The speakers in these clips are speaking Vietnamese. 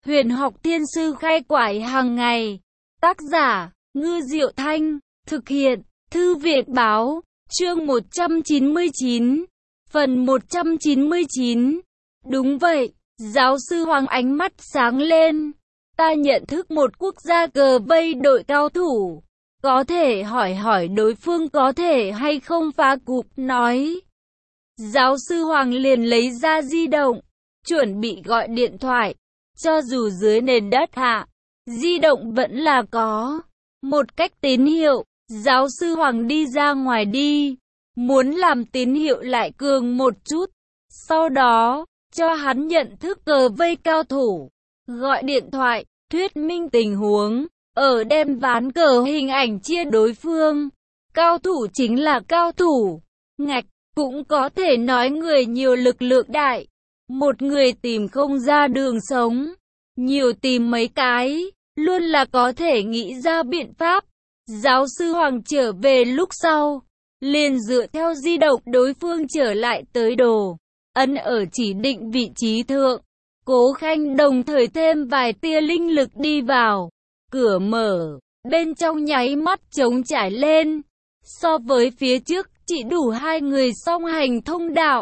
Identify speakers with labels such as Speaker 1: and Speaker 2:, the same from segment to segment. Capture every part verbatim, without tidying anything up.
Speaker 1: Huyền học thiên sư khai quải hàng ngày. Tác giả, Ngư Diệu Thanh. Thực hiện, Thư viện Báo. Chương một trăm chín mươi chín. Phần một trăm chín mươi chín. Đúng vậy, giáo sư Hoàng ánh mắt sáng lên. Ta nhận thức một quốc gia cờ vây đội cao thủ. Có thể hỏi hỏi đối phương có thể hay không phá cục, nói. Giáo sư Hoàng liền lấy ra di động, chuẩn bị gọi điện thoại. Cho dù dưới nền đất hạ, di động vẫn là có. Một cách tín hiệu, giáo sư Hoàng đi ra ngoài đi. Muốn làm tín hiệu lại cường một chút. Sau đó, cho hắn nhận thức cờ vây cao thủ. Gọi điện thoại, thuyết minh tình huống. Ở đem ván cờ hình ảnh chia đối phương. Cao thủ chính là cao thủ. Ngạch, cũng có thể nói người nhiều lực lượng đại. Một người tìm không ra đường sống. Nhiều tìm mấy cái, luôn là có thể nghĩ ra biện pháp. Giáo sư Hoàng trở về lúc sau, liền dựa theo di động đối phương trở lại tới đồ. Ấn ở chỉ định vị trí thượng. Cố Khanh đồng thời thêm vài tia linh lực đi vào. Cửa mở, bên trong nháy mắt trống trải lên. So với phía trước, chỉ đủ hai người song hành thông đạo.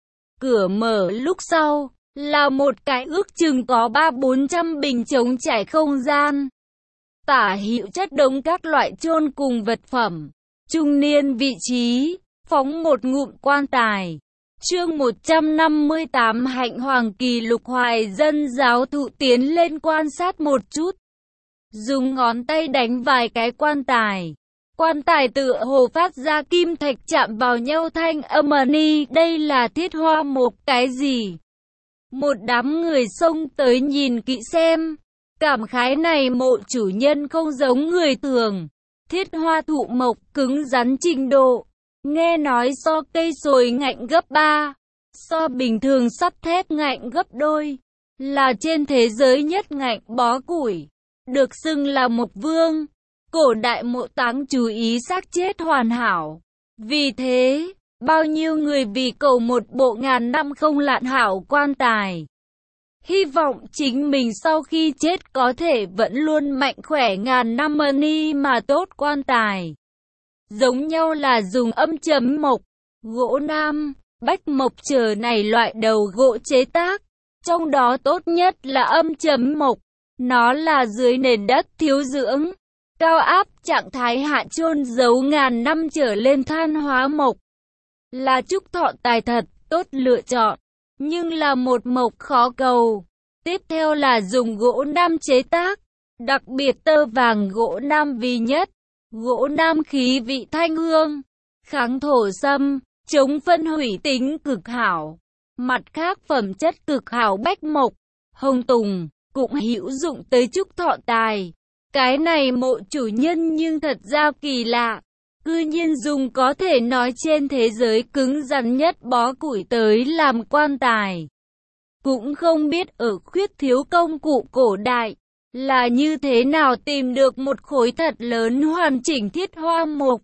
Speaker 1: Cửa mở lúc sau, là một cái ước chừng có ba bốn trăm bình trống trải không gian. Tả hữu chất đống các loại chôn cùng vật phẩm. Trung niên vị trí, phóng một ngụm quan tài. Chương một trăm năm mươi tám Hạnh Hoàng Kỳ Lục Hoài dân giáo thụ tiến lên quan sát một chút. Dùng ngón tay đánh vài cái quan tài. Quan tài tựa hồ phát ra kim thạch chạm vào nhau thanh âm ni. Đây là thiết hoa một cái gì? Một đám người xông tới nhìn kỹ xem. Cảm khái này mộ chủ nhân không giống người thường. Thiết hoa thụ mộc cứng rắn trình độ. Nghe nói so cây sồi ngạnh gấp ba. So bình thường sắt thép ngạnh gấp đôi. Là trên thế giới nhất ngạnh bó củi. Được xưng là mộc vương. Cổ đại mộ táng chú ý xác chết hoàn hảo. Vì thế, bao nhiêu người vì cầu một bộ ngàn năm không lạn hảo quan tài. Hy vọng chính mình sau khi chết có thể vẫn luôn mạnh khỏe ngàn năm ni mà tốt quan tài. Giống nhau là dùng âm chấm mộc, gỗ nam, bách mộc chờ này loại đầu gỗ chế tác. Trong đó tốt nhất là âm chấm mộc. Nó là dưới nền đất thiếu dưỡng, cao áp trạng thái hạ chôn giấu ngàn năm trở lên than hóa mộc. Là trúc thọ tài thật, tốt lựa chọn, nhưng là một mộc khó cầu. Tiếp theo là dùng gỗ nam chế tác, đặc biệt tơ vàng gỗ nam vì nhất. Gỗ nam khí vị thanh hương, kháng thổ xâm, chống phân hủy tính cực hảo. Mặt khác phẩm chất cực hảo bách mộc, hồng tùng, cũng hữu dụng tới trúc thọ tài. Cái này mộ chủ nhân nhưng thật ra kỳ lạ. Cư nhiên dùng có thể nói trên thế giới cứng rắn nhất bó củi tới làm quan tài. Cũng không biết ở khuyết thiếu công cụ cổ đại, là như thế nào tìm được một khối thật lớn hoàn chỉnh thiết hoa mộc.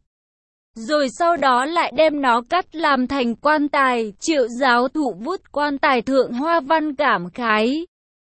Speaker 1: Rồi sau đó lại đem nó cắt làm thành quan tài. Triệu giáo thụ vút quan tài thượng hoa văn cảm khái.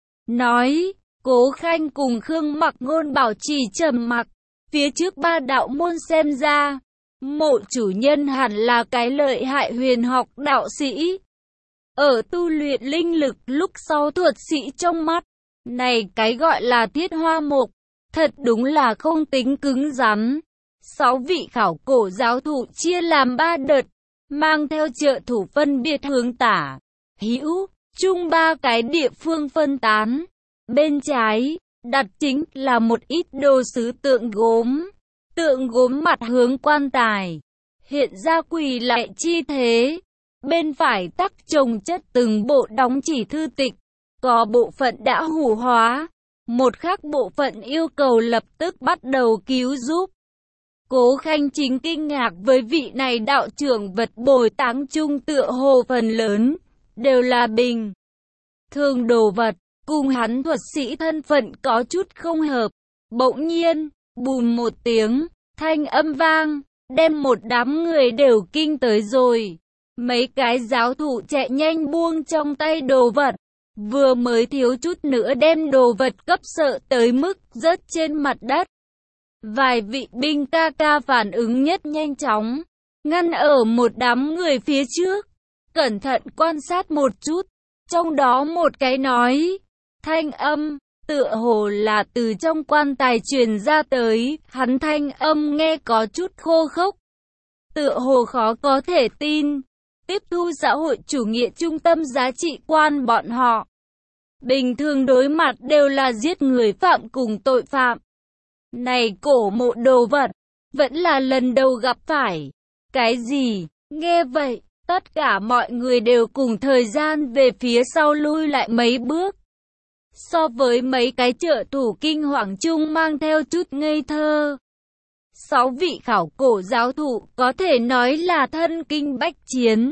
Speaker 1: Nói, Cố Khanh cùng Khương Mặc Ngôn bảo trì trầm mặc. Phía trước ba đạo môn xem ra, mộ chủ nhân hẳn là cái lợi hại huyền học đạo sĩ. Ở tu luyện linh lực lúc sau thuật sĩ trong mắt, này cái gọi là thiết hoa mộc, thật đúng là không tính cứng rắn. Sáu vị khảo cổ giáo thụ chia làm ba đợt, mang theo trợ thủ phân biệt hướng tả, hữu, trung ba cái địa phương phân tán. Bên trái, đặt chính là một ít đồ sứ tượng gốm. Tượng gốm mặt hướng quan tài, hiện ra quỳ lạy chi thế. Bên phải tắc chồng chất từng bộ đóng chỉ thư tịch, có bộ phận đã hủ hóa, một khác bộ phận yêu cầu lập tức bắt đầu cứu giúp. Cố Khanh chính kinh ngạc với vị này đạo trưởng vật bồi táng chung tựa hồ phần lớn, đều là bình thường đồ vật, cùng hắn thuật sĩ thân phận có chút không hợp. Bỗng nhiên, bùm một tiếng, thanh âm vang, đem một đám người đều kinh tới rồi. Mấy cái giáo thủ chạy nhanh buông trong tay đồ vật, vừa mới thiếu chút nữa đem đồ vật cấp sợ tới mức rớt trên mặt đất. Vài vị binh ca ca phản ứng nhất nhanh chóng, ngăn ở một đám người phía trước, cẩn thận quan sát một chút, trong đó một cái nói, thanh âm, tựa hồ là từ trong quan tài truyền ra tới, hắn thanh âm nghe có chút khô khốc, tựa hồ khó có thể tin, tiếp thu xã hội chủ nghĩa trung tâm giá trị quan bọn họ. Bình thường đối mặt đều là giết người phạm cùng tội phạm. Này cổ mộ đồ vật, vẫn là lần đầu gặp phải. Cái gì? Nghe vậy, tất cả mọi người đều cùng thời gian về phía sau lui lại mấy bước. So với mấy cái trợ thủ kinh hoàng chung mang theo chút ngây thơ. Sáu vị khảo cổ giáo thụ có thể nói là thân kinh bách chiến.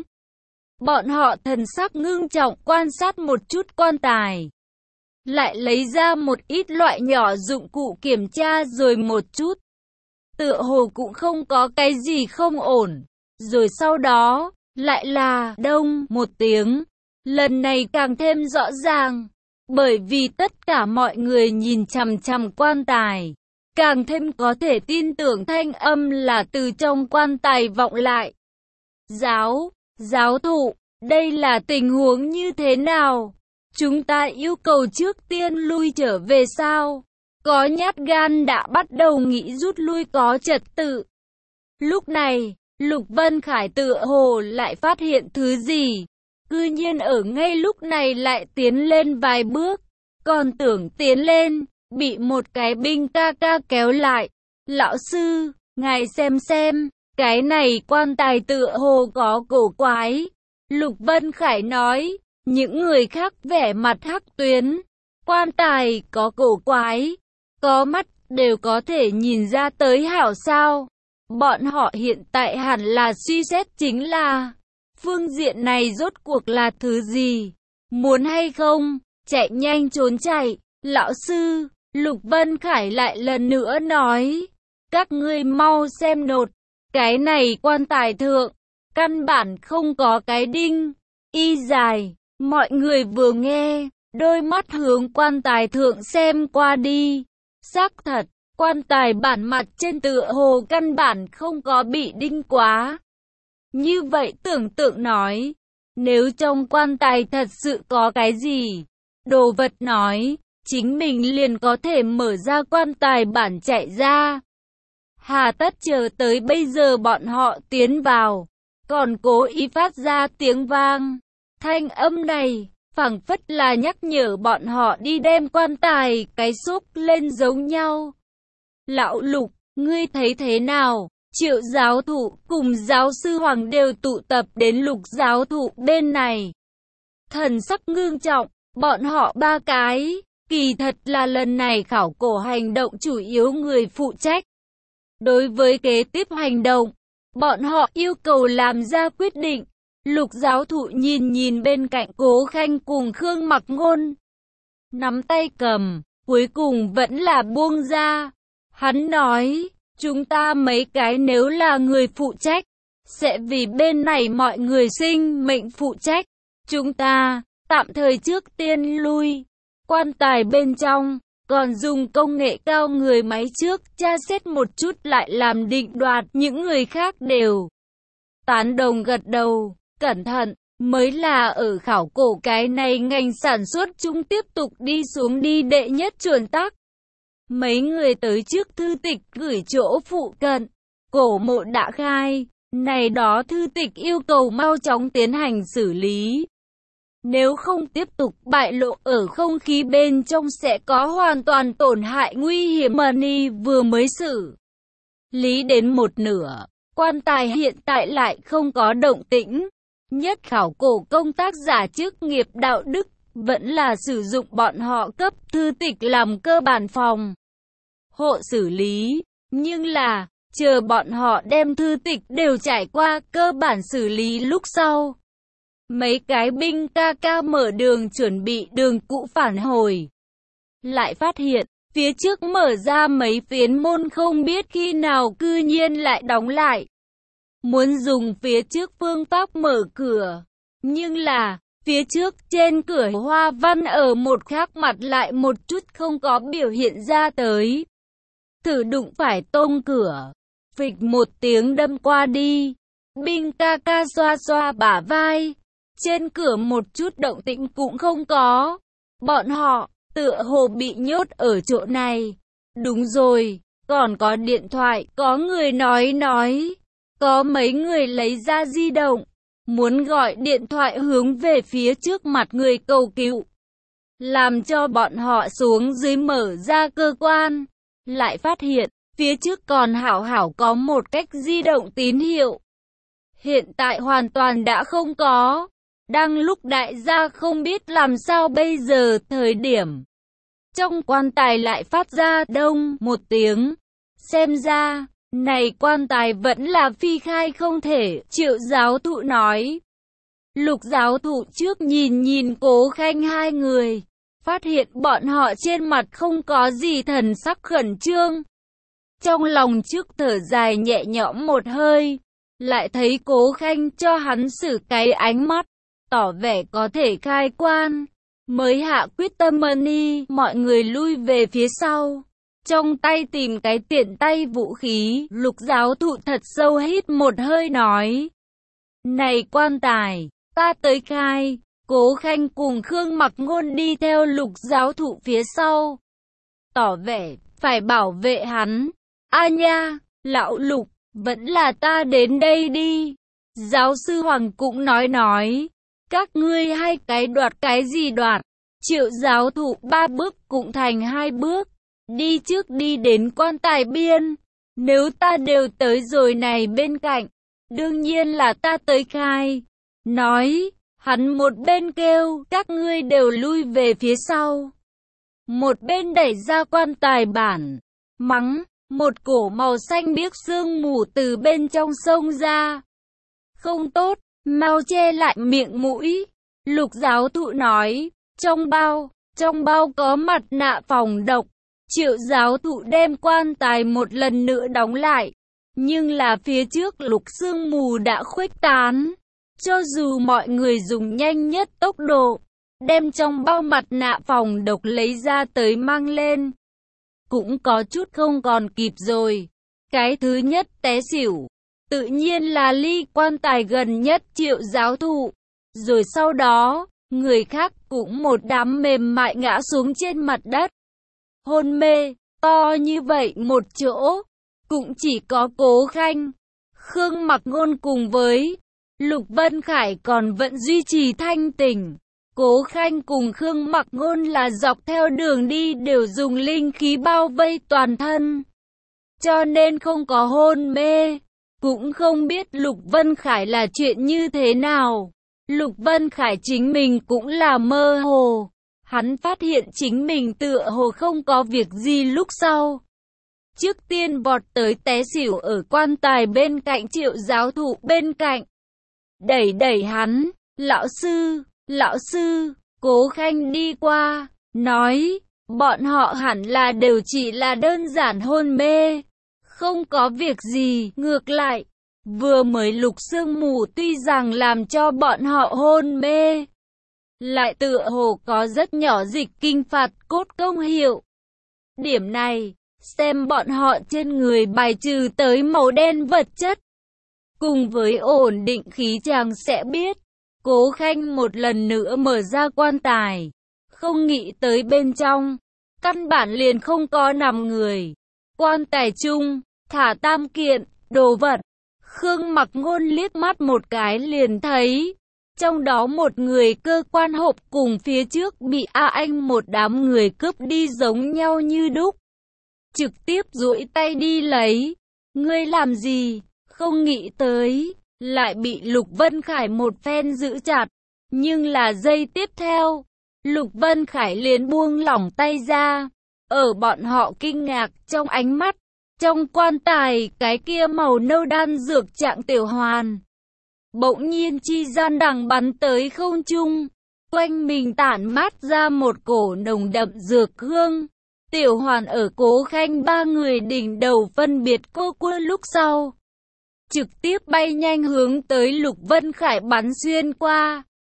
Speaker 1: Bọn họ thần sắc ngưng trọng quan sát một chút quan tài. Lại lấy ra một ít loại nhỏ dụng cụ kiểm tra rồi một chút. Tựa hồ cũng không có cái gì không ổn. Rồi sau đó, lại là đông một tiếng. Lần này càng thêm rõ ràng. Bởi vì tất cả mọi người nhìn chằm chằm quan tài. Càng thêm có thể tin tưởng thanh âm là từ trong quan tài vọng lại. Giáo, giáo thụ, đây là tình huống như thế nào? Chúng ta yêu cầu trước tiên lui trở về sao? Có nhát gan đã bắt đầu nghĩ rút lui có trật tự. Lúc này, Lục Vân Khải tựa hồ lại phát hiện thứ gì. Cư nhiên ở ngay lúc này lại tiến lên vài bước. Còn tưởng tiến lên, bị một cái binh ca ca kéo lại. Lão sư, ngài xem xem, cái này quan tài tựa hồ có cổ quái. Lục Vân Khải nói. Những người khác vẻ mặt hắc tuyến, quan tài có cổ quái, có mắt đều có thể nhìn ra tới hảo sao. Bọn họ hiện tại hẳn là suy xét chính là, phương diện này rốt cuộc là thứ gì, muốn hay không, chạy nhanh trốn chạy. Lão sư, Lục Vân Khải lại lần nữa nói, các ngươi mau xem nột, cái này quan tài thượng, căn bản không có cái đinh, y dài. Mọi người vừa nghe, đôi mắt hướng quan tài thượng xem qua đi. Xác thật, quan tài bản mặt trên tựa hồ căn bản không có bị đinh quá. Như vậy tưởng tượng nói, nếu trong quan tài thật sự có cái gì, đồ vật nói, chính mình liền có thể mở ra quan tài bản chạy ra. Hà tất chờ tới bây giờ bọn họ tiến vào, còn cố ý phát ra tiếng vang. Thanh âm này, phảng phất là nhắc nhở bọn họ đi đem quan tài, cái xúc lên giống nhau. Lão Lục, ngươi thấy thế nào? Triệu giáo thụ cùng giáo sư Hoàng đều tụ tập đến Lục giáo thụ bên này. Thần sắc ngưng trọng, bọn họ ba cái, kỳ thật là lần này khảo cổ hành động chủ yếu người phụ trách. Đối với kế tiếp hành động, bọn họ yêu cầu làm ra quyết định. Lục giáo thụ nhìn nhìn bên cạnh Cố Khanh cùng Khương Mặc Ngôn. Nắm tay cầm, cuối cùng vẫn là buông ra. Hắn nói, chúng ta mấy cái nếu là người phụ trách, sẽ vì bên này mọi người sinh mệnh phụ trách. Chúng ta, tạm thời trước tiên lui. Quan tài bên trong, còn dùng công nghệ cao người máy trước, tra xét một chút lại làm định đoạt. Những người khác đều tán đồng gật đầu. Cẩn thận, mới là ở khảo cổ cái này ngành sản xuất chúng tiếp tục đi xuống đi đệ nhất chuẩn tắc. Mấy người tới trước thư tịch gửi chỗ phụ cận, cổ mộ đã khai, này đó thư tịch yêu cầu mau chóng tiến hành xử lý. Nếu không tiếp tục bại lộ ở không khí bên trong sẽ có hoàn toàn tổn hại nguy hiểm. Money vừa mới xử lý đến một nửa, quan tài hiện tại lại không có động tĩnh. Nhất khảo cổ công tác giả chức nghiệp đạo đức, vẫn là sử dụng bọn họ cấp thư tịch làm cơ bản phòng hộ xử lý. Nhưng là, chờ bọn họ đem thư tịch đều trải qua cơ bản xử lý lúc sau. Mấy cái binh ca ca mở đường chuẩn bị đường cũ phản hồi. Lại phát hiện, phía trước mở ra mấy phiến môn không biết khi nào cư nhiên lại đóng lại. Muốn dùng phía trước phương pháp mở cửa, nhưng là, Phía trước trên cửa hoa văn ở một khác mặt lại một chút không có biểu hiện ra tới. Thử đụng phải tông cửa, phịch một tiếng đâm qua đi. Binh ca ca xoa xoa bả vai, trên cửa một chút động tĩnh cũng không có. Bọn họ tựa hồ bị nhốt ở chỗ này. Đúng rồi, còn có điện thoại, có người nói nói. Có mấy người lấy ra di động, muốn gọi điện thoại hướng về phía trước mặt người cầu cứu. Làm cho bọn họ xuống dưới mở ra cơ quan. Lại phát hiện, phía trước còn hảo hảo có một cách di động tín hiệu. Hiện tại hoàn toàn đã không có. Đang lúc đại gia không biết làm sao bây giờ thời điểm. Trong quan tài lại phát ra đông một tiếng. Xem ra, này quan tài vẫn là phi khai không thể, Triệu giáo thụ nói. Lục giáo thụ trước nhìn nhìn Cố Khanh hai người. Phát hiện bọn họ trên mặt không có gì thần sắc khẩn trương. Trong lòng trước thở dài nhẹ nhõm một hơi. Lại thấy Cố Khanh cho hắn xử cái ánh mắt, tỏ vẻ có thể khai quan. Mới hạ quyết tâm đi, mọi người lui về phía sau. Trong tay tìm cái tiện tay vũ khí, Lục giáo thụ thật sâu hít một hơi nói. Này quan tài, ta tới khai. Cố Khanh cùng Khương Mặc Ngôn đi theo Lục giáo thụ phía sau. Tỏ vẻ, phải bảo vệ hắn. A nha, lão Lục, vẫn là ta đến đây đi. Giáo sư Hoàng cũng nói nói. Các ngươi hai cái đoạt cái gì đoạt. Triệu giáo thụ ba bước cũng thành hai bước. Đi trước đi đến quan tài biên. Nếu ta đều tới rồi này bên cạnh, đương nhiên là ta tới khai. Nói, hắn một bên kêu, các ngươi đều lui về phía sau. Một bên đẩy ra quan tài bản, mắng, một cổ màu xanh biếc sương mù từ bên trong sông ra. Không tốt, mau che lại miệng mũi. Lục giáo thụ nói, trong bao, trong bao có mặt nạ phòng độc. Triệu giáo thụ đem quan tài một lần nữa đóng lại. Nhưng là phía trước lục sương mù đã khuếch tán. Cho dù mọi người dùng nhanh nhất tốc độ, đem trong bao mặt nạ phòng độc lấy ra tới mang lên, cũng có chút không còn kịp rồi. Cái thứ nhất té xỉu, tự nhiên là ly quan tài gần nhất Triệu giáo thụ. Rồi sau đó, người khác cũng một đám mềm mại ngã xuống trên mặt đất. Hôn mê, to như vậy một chỗ, cũng chỉ có Cố Khanh, Khương Mặc Ngôn cùng với Lục Vân Khải còn vẫn duy trì thanh tỉnh. Cố Khanh cùng Khương Mặc Ngôn là dọc theo đường đi đều dùng linh khí bao vây toàn thân, cho nên không có hôn mê. Cũng không biết Lục Vân Khải là chuyện như thế nào. Lục Vân Khải chính mình cũng là mơ hồ. Hắn phát hiện chính mình tựa hồ không có việc gì lúc sau. Trước tiên vọt tới té xỉu ở quan tài bên cạnh Triệu giáo thụ bên cạnh. Đẩy đẩy hắn, lão sư, lão sư, Cố Khanh đi qua, nói, bọn họ hẳn là đều chỉ là đơn giản hôn mê. Không có việc gì, ngược lại, vừa mới lục sương mù tuy rằng làm cho bọn họ hôn mê, lại tựa hồ có rất nhỏ dịch kinh phạt cốt công hiệu. Điểm này, xem bọn họ trên người bài trừ tới màu đen vật chất, cùng với ổn định khí chàng sẽ biết. Cố Khanh một lần nữa mở ra quan tài, không nghĩ tới bên trong, căn bản liền không có nằm người. Quan tài chung, thả tam kiện, đồ vật. Khương Mặc Ngôn liếc mắt một cái liền thấy, trong đó một người cơ quan hộp cùng phía trước bị A Anh một đám người cướp đi giống nhau như đúc. Trực tiếp duỗi tay đi lấy. Ngươi làm gì? Không nghĩ tới, lại bị Lục Vân Khải một phen giữ chặt. Nhưng là giây tiếp theo, Lục Vân Khải liền buông lỏng tay ra. Ở bọn họ kinh ngạc trong ánh mắt, trong quan tài cái kia màu nâu đan dược trạng tiểu hoàn bỗng nhiên chi gian đằng bắn tới không trung, quanh mình tản mát ra một cổ nồng đậm dược hương. Tiểu hoàn ở Cố Khanh ba người đỉnh đầu phân biệt cô quơ lúc sau, trực tiếp bay nhanh hướng tới Lục Vân Khải bắn xuyên qua.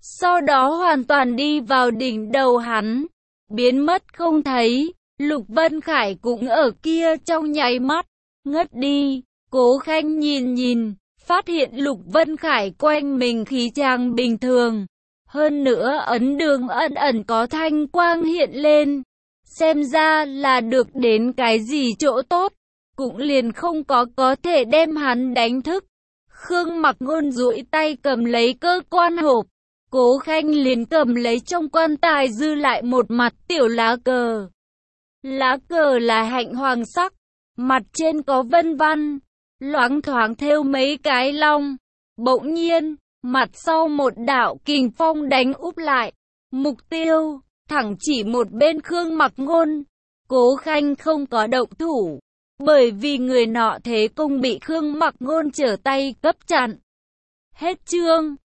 Speaker 1: sau đó hoàn toàn đi vào đỉnh đầu hắn, biến mất không thấy. Lục Vân Khải cũng ở kia trong nháy mắt, ngất đi. Cố Khanh nhìn nhìn, phát hiện Lục Vân Khải quanh mình khí chàng bình thường. Hơn nữa ấn đường ẩn ẩn có thanh quang hiện lên. Xem ra là được đến cái gì chỗ tốt, cũng liền không có có thể đem hắn đánh thức. Khương Mặc Ngôn duỗi tay cầm lấy cơ quan hộp. Cố Khanh liền cầm lấy trong quan tài dư lại một mặt tiểu lá cờ. Lá cờ là hạnh hoàng sắc, mặt trên có vân văn, loáng thoáng thêu mấy cái long. Bỗng nhiên, mặt sau một đạo kình phong đánh úp lại. Mục tiêu, thẳng chỉ một bên Khương Mặc Ngôn. Cố Khanh không có động thủ, bởi vì người nọ thế công bị Khương Mặc Ngôn trở tay cấp chặn. Hết chương.